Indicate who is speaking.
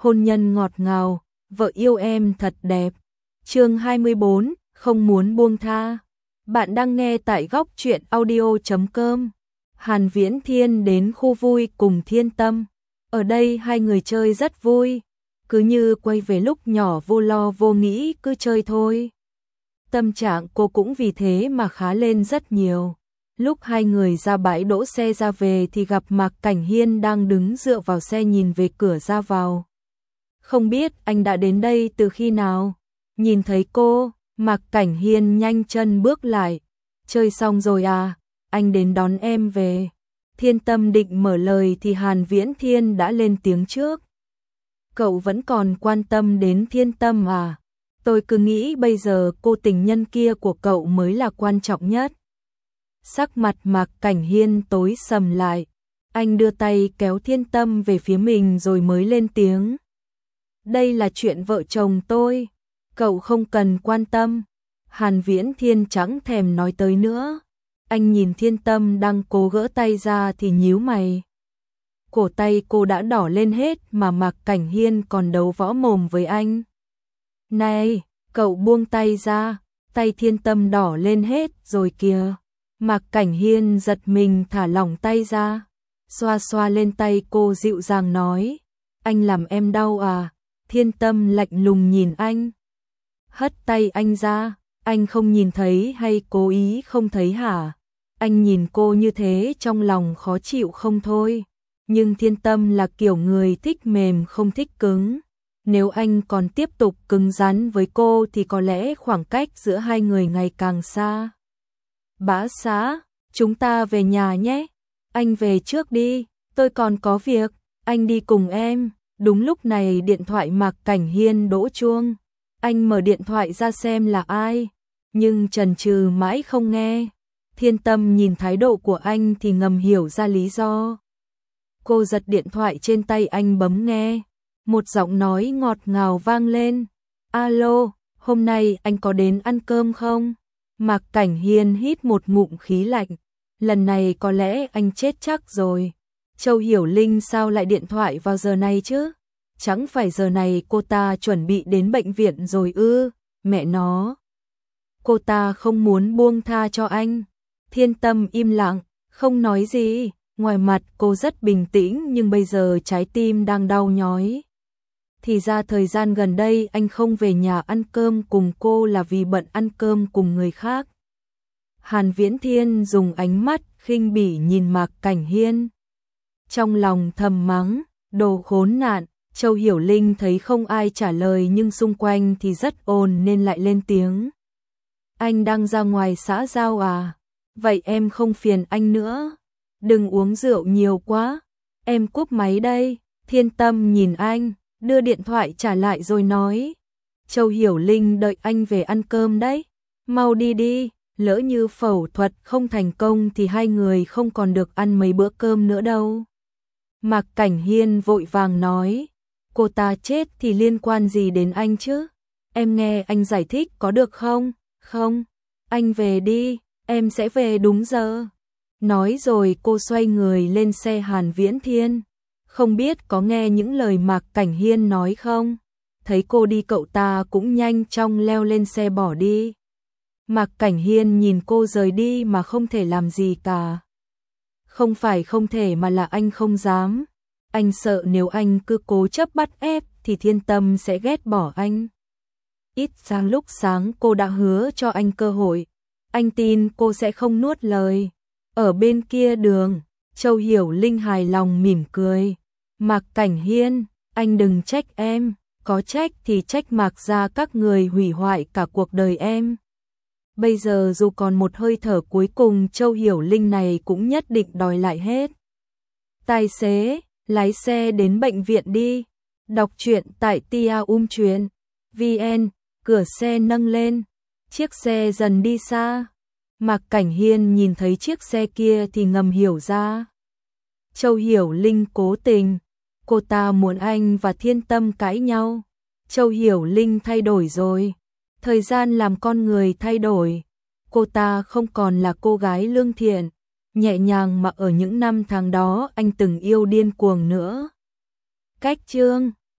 Speaker 1: hôn nhân ngọt ngào, vợ yêu em thật đẹp. Chương 24, không muốn buông tha. Bạn đang nghe tại góc truyện audio.com. Hàn Viễn Thiên đến khu vui cùng Thiên Tâm. Ở đây hai người chơi rất vui, cứ như quay về lúc nhỏ vô lo vô nghĩ cứ chơi thôi. Tâm trạng cô cũng vì thế mà khá lên rất nhiều. Lúc hai người ra bãi đỗ xe ra về thì gặp Mạc Cảnh Hiên đang đứng dựa vào xe nhìn về cửa ra vào. Không biết anh đã đến đây từ khi nào? Nhìn thấy cô, Mạc Cảnh Hiên nhanh chân bước lại. Chơi xong rồi à? Anh đến đón em về. Thiên Tâm định mở lời thì Hàn Viễn Thiên đã lên tiếng trước. Cậu vẫn còn quan tâm đến Thiên Tâm à? Tôi cứ nghĩ bây giờ cô tình nhân kia của cậu mới là quan trọng nhất. Sắc mặt Mạc Cảnh Hiên tối sầm lại. Anh đưa tay kéo Thiên Tâm về phía mình rồi mới lên tiếng. Đây là chuyện vợ chồng tôi, cậu không cần quan tâm. Hàn Viễn Thiên chẳng thèm nói tới nữa. Anh nhìn Thiên Tâm đang cố gỡ tay ra thì nhíu mày. Cổ tay cô đã đỏ lên hết mà Mạc Cảnh Hiên còn đấu võ mồm với anh. Này, cậu buông tay ra, tay Thiên Tâm đỏ lên hết rồi kìa. Mạc Cảnh Hiên giật mình thả lỏng tay ra, xoa xoa lên tay cô dịu dàng nói. Anh làm em đau à? Thiên Tâm lạnh lùng nhìn anh. Hất tay anh ra, anh không nhìn thấy hay cố ý không thấy hả? Anh nhìn cô như thế trong lòng khó chịu không thôi. Nhưng Thiên Tâm là kiểu người thích mềm không thích cứng. Nếu anh còn tiếp tục cứng rắn với cô thì có lẽ khoảng cách giữa hai người ngày càng xa. Bá xã, chúng ta về nhà nhé. Anh về trước đi, tôi còn có việc, anh đi cùng em. Đúng lúc này điện thoại Mạc Cảnh Hiên đổ chuông. Anh mở điện thoại ra xem là ai, nhưng chần chừ mãi không nghe. Thiên Tâm nhìn thái độ của anh thì ngầm hiểu ra lý do. Cô giật điện thoại trên tay anh bấm nghe. Một giọng nói ngọt ngào vang lên. Alo, hôm nay anh có đến ăn cơm không? Mạc Cảnh Hiên hít một ngụm khí lạnh. Lần này có lẽ anh chết chắc rồi. Châu Hiểu Linh sao lại điện thoại vào giờ này chứ? Chẳng phải giờ này cô ta chuẩn bị đến bệnh viện rồi ư? Mẹ nó. Cô ta không muốn buông tha cho anh. Thiên Tâm im lặng, không nói gì. Ngoài mặt cô rất bình tĩnh nhưng bây giờ trái tim đang đau nhói. Thì ra thời gian gần đây anh không về nhà ăn cơm cùng cô là vì bận ăn cơm cùng người khác. Hàn Viễn Thiên dùng ánh mắt khinh bỉ nhìn Mạc Cảnh Hiên. Trong lòng thầm mắng, đồ khốn nạn. Châu Hiểu Linh thấy không ai trả lời nhưng xung quanh thì rất ồn nên lại lên tiếng. Anh đang ra ngoài xã giao à? Vậy em không phiền anh nữa. Đừng uống rượu nhiều quá. Em cúp máy đây. Thiên Tâm nhìn anh, đưa điện thoại trả lại rồi nói. Châu Hiểu Linh đợi anh về ăn cơm đấy. Mau đi đi, lỡ như phẫu thuật không thành công thì hai người không còn được ăn mấy bữa cơm nữa đâu. Mạc Cảnh Hiên vội vàng nói. Cô ta chết thì liên quan gì đến anh chứ? Em nghe anh giải thích có được không? Không, anh về đi, em sẽ về đúng giờ. Nói rồi cô xoay người lên xe Hàn Viễn Thiên. Không biết có nghe những lời Mạc Cảnh Hiên nói không? Thấy cô đi cậu ta cũng nhanh chóng leo lên xe bỏ đi. Mạc Cảnh Hiên nhìn cô rời đi mà không thể làm gì cả. Không phải không thể mà là anh không dám. Anh sợ nếu anh cứ cố chấp bắt ép thì Thiên Tâm sẽ ghét bỏ anh. Ít ra lúc sáng cô đã hứa cho anh cơ hội. Anh tin cô sẽ không nuốt lời. Ở bên kia đường, Châu Hiểu Linh hài lòng mỉm cười. Mạc Cảnh Hiên, anh đừng trách em. Có trách thì trách Mạc gia các người hủy hoại cả cuộc đời em. Bây giờ dù còn một hơi thở cuối cùng Châu Hiểu Linh này cũng nhất định đòi lại hết. Tài xế, lái xe đến bệnh viện đi. Đọc truyện tại tia.truyện vn. Cửa xe nâng lên. Chiếc xe dần đi xa. Mạc Cảnh Hiên nhìn thấy chiếc xe kia thì ngầm hiểu ra. Châu Hiểu Linh cố tình. Cô ta muốn anh và Thiên Tâm cãi nhau. Châu Hiểu Linh thay đổi rồi. Thời gian làm con người thay đổi. Cô ta không còn là cô gái lương thiện, nhẹ nhàng mà ở những năm tháng đó anh từng yêu điên cuồng nữa. Cách chương